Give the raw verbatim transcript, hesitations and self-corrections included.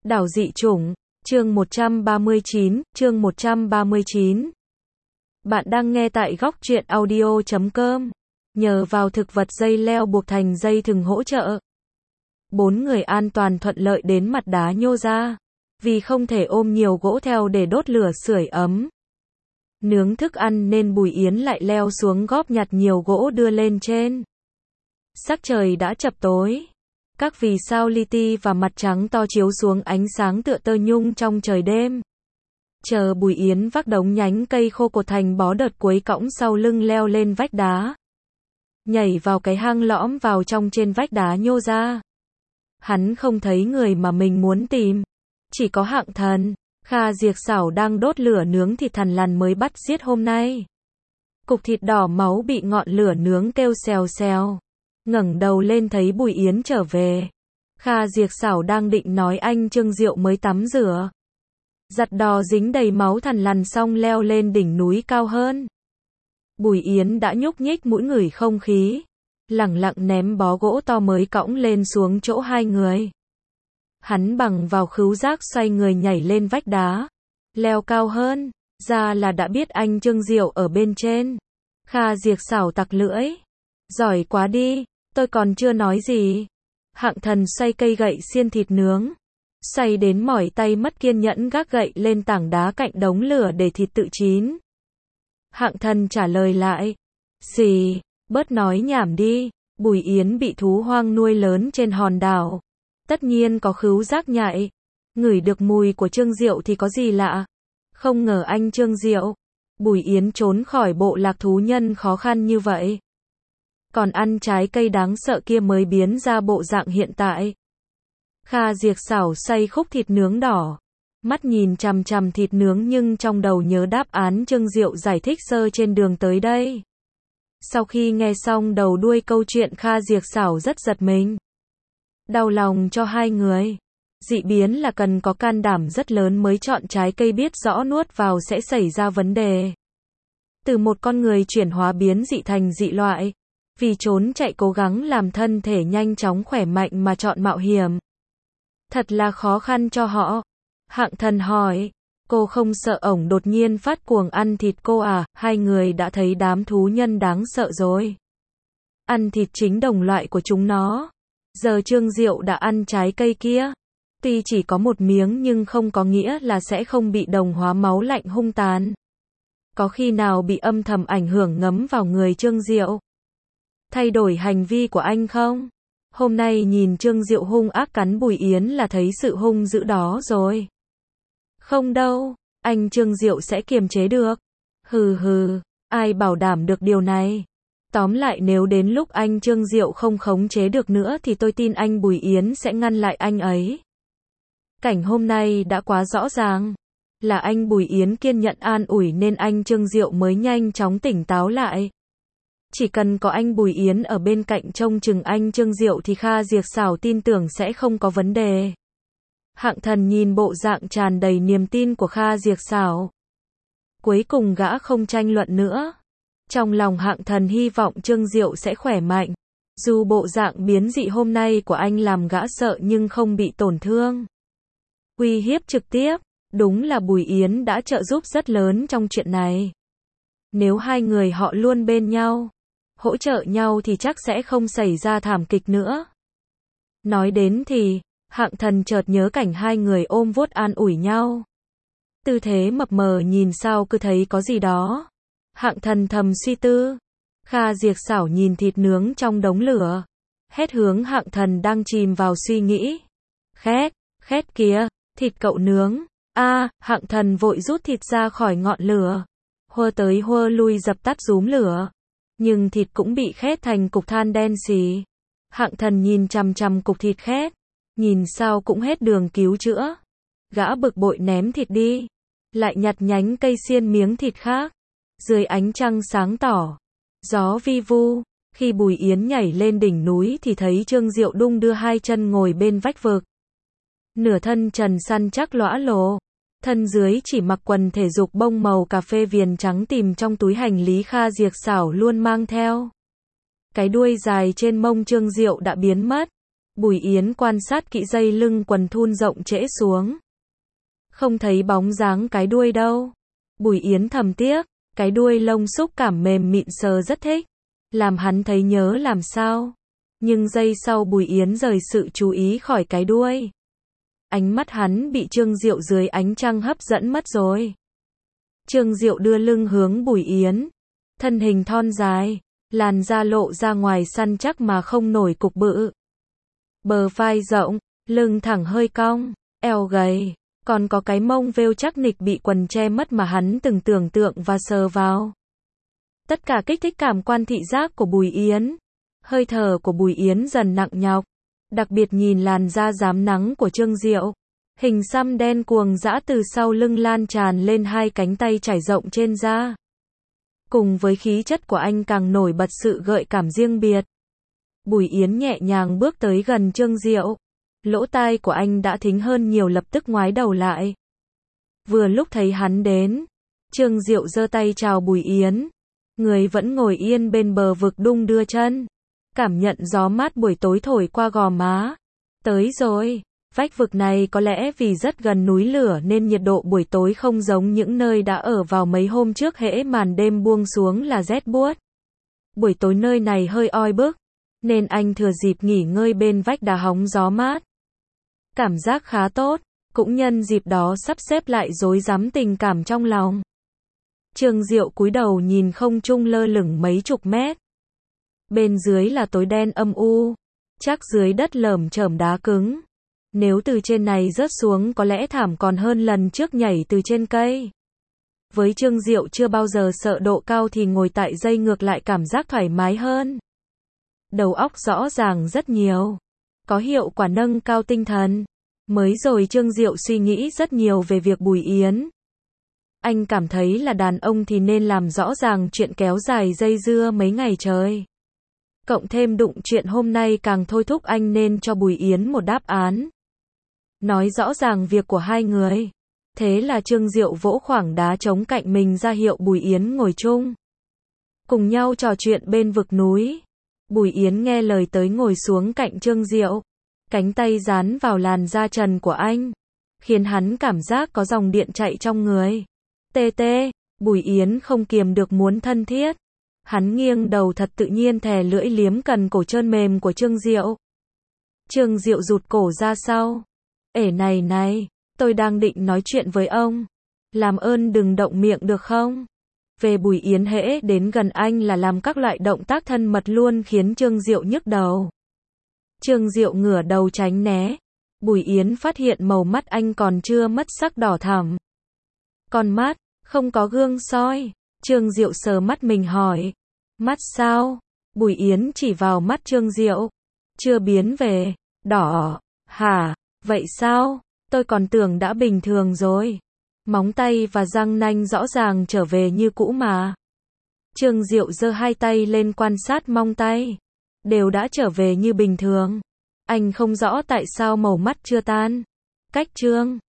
Đảo dị chủng, chương một trăm ba mươi chín, chương một trăm ba mươi chín. Bạn đang nghe tại góc truyện audio chấm com. Nhờ vào thực vật dây leo buộc thành dây thừng hỗ trợ, bốn người an toàn thuận lợi đến mặt đá nhô ra. Vì không thể ôm nhiều gỗ theo để đốt lửa sưởi ấm, nướng thức ăn nên Bùi Yến lại leo xuống góp nhặt nhiều gỗ đưa lên trên. Sắc trời đã chập tối. Các vì sao li ti và mặt trắng to chiếu xuống ánh sáng tựa tơ nhung trong trời đêm. Chờ Bùi Yến vác đống nhánh cây khô cột thành bó đợt cuối cõng sau lưng leo lên vách đá. Nhảy vào cái hang lõm vào trong trên vách đá nhô ra. Hắn không thấy người mà mình muốn tìm. Chỉ có Hạng Thần, Kha Diệt Xảo đang đốt lửa nướng thịt thằn lằn mới bắt giết hôm nay. Cục thịt đỏ máu bị ngọn lửa nướng kêu xèo xèo. Ngẩng đầu lên thấy Bùi Yến trở về. Kha Diệt Xảo đang định nói anh Trương Diệu mới tắm rửa, giặt đò dính đầy máu thằn lằn xong leo lên đỉnh núi cao hơn. Bùi Yến đã nhúc nhích mũi ngửi không khí, lẳng lặng ném bó gỗ to mới cõng lên xuống chỗ hai người. Hắn bằng vào khứu giác xoay người nhảy lên vách đá, leo cao hơn, ra là đã biết anh Trương Diệu ở bên trên. Kha Diệt Xảo tặc lưỡi, giỏi quá đi, tôi còn chưa nói gì. Hạng Thần xoay cây gậy xiên thịt nướng, xoay đến mỏi tay mất kiên nhẫn gác gậy lên tảng đá cạnh đống lửa để thịt tự chín. Hạng Thần trả lời lại, xì, bớt nói nhảm đi. Bùi Yến bị thú hoang nuôi lớn trên hòn đảo, tất nhiên có khứu giác nhạy, ngửi được mùi của Trương Diệu thì có gì lạ. Không ngờ anh Trương Diệu, Bùi Yến trốn khỏi bộ lạc thú nhân khó khăn như vậy, còn ăn trái cây đáng sợ kia mới biến ra bộ dạng hiện tại. Kha Diệt Xảo xay khúc thịt nướng đỏ, mắt nhìn chằm chằm thịt nướng nhưng trong đầu nhớ đáp án Trương Diệu giải thích sơ trên đường tới đây. Sau khi nghe xong đầu đuôi câu chuyện, Kha Diệt Xảo rất giật mình, đau lòng cho hai người. Dị biến là cần có can đảm rất lớn mới chọn trái cây biết rõ nuốt vào sẽ xảy ra vấn đề. Từ một con người chuyển hóa biến dị thành dị loại, vì trốn chạy cố gắng làm thân thể nhanh chóng khỏe mạnh mà chọn mạo hiểm. Thật là khó khăn cho họ. Hạng Thần hỏi, cô không sợ ổng đột nhiên phát cuồng ăn thịt cô à? Hai người đã thấy đám thú nhân đáng sợ rồi, ăn thịt chính đồng loại của chúng nó. Giờ Trương Diệu đã ăn trái cây kia, tuy chỉ có một miếng nhưng không có nghĩa là sẽ không bị đồng hóa máu lạnh hung tàn. Có khi nào bị âm thầm ảnh hưởng ngấm vào người Trương Diệu, thay đổi hành vi của anh không? Hôm nay nhìn Trương Diệu hung ác cắn Bùi Yến là thấy sự hung dữ đó rồi. Không đâu, anh Trương Diệu sẽ kiềm chế được. Hừ hừ, ai bảo đảm được điều này. Tóm lại nếu đến lúc anh Trương Diệu không khống chế được nữa thì tôi tin anh Bùi Yến sẽ ngăn lại anh ấy. Cảnh hôm nay đã quá rõ ràng, là anh Bùi Yến kiên nhẫn an ủi nên anh Trương Diệu mới nhanh chóng tỉnh táo lại. Chỉ cần có anh Bùi Yến ở bên cạnh trông chừng anh Trương Diệu thì Kha Diệt Xảo tin tưởng sẽ không có vấn đề. Hạng Thần nhìn bộ dạng tràn đầy niềm tin của Kha Diệt Xảo, cuối cùng gã không tranh luận nữa. Trong lòng Hạng Thần hy vọng Trương Diệu sẽ khỏe mạnh. Dù bộ dạng biến dị hôm nay của anh làm gã sợ nhưng không bị tổn thương. Uy hiếp trực tiếp, đúng là Bùi Yến đã trợ giúp rất lớn trong chuyện này. Nếu hai người họ luôn bên nhau, hỗ trợ nhau thì chắc sẽ không xảy ra thảm kịch nữa. Nói đến thì, Hạng Thần chợt nhớ cảnh hai người ôm vuốt an ủi nhau. Tư thế mập mờ nhìn sao cứ thấy có gì đó. Hạng Thần thầm suy tư. Kha Diệt Xảo nhìn thịt nướng trong đống lửa, hét hướng Hạng Thần đang chìm vào suy nghĩ. Khét, khét kìa, thịt cậu nướng. A, à, Hạng Thần vội rút thịt ra khỏi ngọn lửa, hơ tới hơ lui dập tắt rúm lửa. Nhưng thịt cũng bị khét thành cục than đen xì. Hạng Thần nhìn chằm chằm cục thịt khét, nhìn sao cũng hết đường cứu chữa. Gã bực bội ném thịt đi, lại nhặt nhánh cây xiên miếng thịt khác. Dưới ánh trăng sáng tỏ, gió vi vu, khi Bùi Yến nhảy lên đỉnh núi thì thấy Trương Diệu đung đưa hai chân ngồi bên vách vực. Nửa thân trần săn chắc lõa lồ, thân dưới chỉ mặc quần thể dục bông màu cà phê viền trắng tìm trong túi hành lý Kha Diệt Xảo luôn mang theo. Cái đuôi dài trên mông Trương Diệu đã biến mất, Bùi Yến quan sát kỹ dây lưng quần thun rộng trễ xuống. Không thấy bóng dáng cái đuôi đâu. Bùi Yến thầm tiếc, cái đuôi lông xúc cảm mềm mịn sờ rất thích. Làm hắn thấy nhớ làm sao. Nhưng giây sau Bùi Yến rời sự chú ý khỏi cái đuôi. Ánh mắt hắn bị Trương Diệu dưới ánh trăng hấp dẫn mất rồi. Trương Diệu đưa lưng hướng Bùi Yến. Thân hình thon dài, làn da lộ ra ngoài săn chắc mà không nổi cục bự. Bờ vai rộng, lưng thẳng hơi cong, eo gầy, còn có cái mông vêu chắc nịch bị quần che mất mà hắn từng tưởng tượng và sờ vào. Tất cả kích thích cảm quan thị giác của Bùi Yến. Hơi thở của Bùi Yến dần nặng nhọc. Đặc biệt nhìn làn da rám nắng của Trương Diệu. Hình xăm đen cuồng dã từ sau lưng lan tràn lên hai cánh tay trải rộng trên da. Cùng với khí chất của anh càng nổi bật sự gợi cảm riêng biệt. Bùi Yến nhẹ nhàng bước tới gần Trương Diệu. Lỗ tai của anh đã thính hơn nhiều, lập tức ngoái đầu lại. Vừa lúc thấy hắn đến, Trương Diệu giơ tay chào Bùi Yến. Người vẫn ngồi yên bên bờ vực đung đưa chân. Cảm nhận gió mát buổi tối thổi qua gò má. Tới rồi. Vách vực này có lẽ vì rất gần núi lửa nên nhiệt độ buổi tối không giống những nơi đã ở vào mấy hôm trước, hễ màn đêm buông xuống là rét buốt. Buổi tối nơi này hơi oi bức, nên anh thừa dịp nghỉ ngơi bên vách đá hóng gió mát. Cảm giác khá tốt, cũng nhân dịp đó sắp xếp lại rối rắm tình cảm trong lòng. Trương Diệu cúi đầu nhìn không trung lơ lửng mấy chục mét. Bên dưới là tối đen âm u, chắc dưới đất lởm chởm đá cứng. Nếu từ trên này rớt xuống có lẽ thảm còn hơn lần trước nhảy từ trên cây. Với Trương Diệu chưa bao giờ sợ độ cao thì ngồi tại dây ngược lại cảm giác thoải mái hơn. Đầu óc rõ ràng rất nhiều. Có hiệu quả nâng cao tinh thần. Mới rồi Trương Diệu suy nghĩ rất nhiều về việc Bùi Yến. Anh cảm thấy là đàn ông thì nên làm rõ ràng chuyện kéo dài dây dưa mấy ngày trời. Cộng thêm đụng chuyện hôm nay càng thôi thúc anh nên cho Bùi Yến một đáp án. Nói rõ ràng việc của hai người. Thế là Trương Diệu vỗ khoảng đá trống cạnh mình ra hiệu Bùi Yến ngồi chung. Cùng nhau trò chuyện bên vực núi. Bùi Yến nghe lời tới ngồi xuống cạnh Trương Diệu. Cánh tay dán vào làn da trần của anh. Khiến hắn cảm giác có dòng điện chạy trong người. Tê tê, Bùi Yến không kiềm được muốn thân thiết. Hắn nghiêng đầu thật tự nhiên thè lưỡi liếm cần cổ trơn mềm của Trương Diệu. Trương Diệu rụt cổ ra sau. Ể này này, tôi đang định nói chuyện với ông. Làm ơn đừng động miệng được không? Về Bùi Yến hễ đến gần anh là làm các loại động tác thân mật luôn khiến Trương Diệu nhức đầu. Trương Diệu ngửa đầu tránh né. Bùi Yến phát hiện màu mắt anh còn chưa mất sắc đỏ thẳm. Con mắt, không có gương soi. Trương Diệu sờ mắt mình hỏi. Mắt sao? Bùi Yến chỉ vào mắt Trương Diệu. Chưa biến về. Đỏ. Hả? Vậy sao? Tôi còn tưởng đã bình thường rồi. Móng tay và răng nanh rõ ràng trở về như cũ mà. Trương Diệu giơ hai tay lên quan sát móng tay. Đều đã trở về như bình thường. Anh không rõ tại sao màu mắt chưa tan. Cách Trương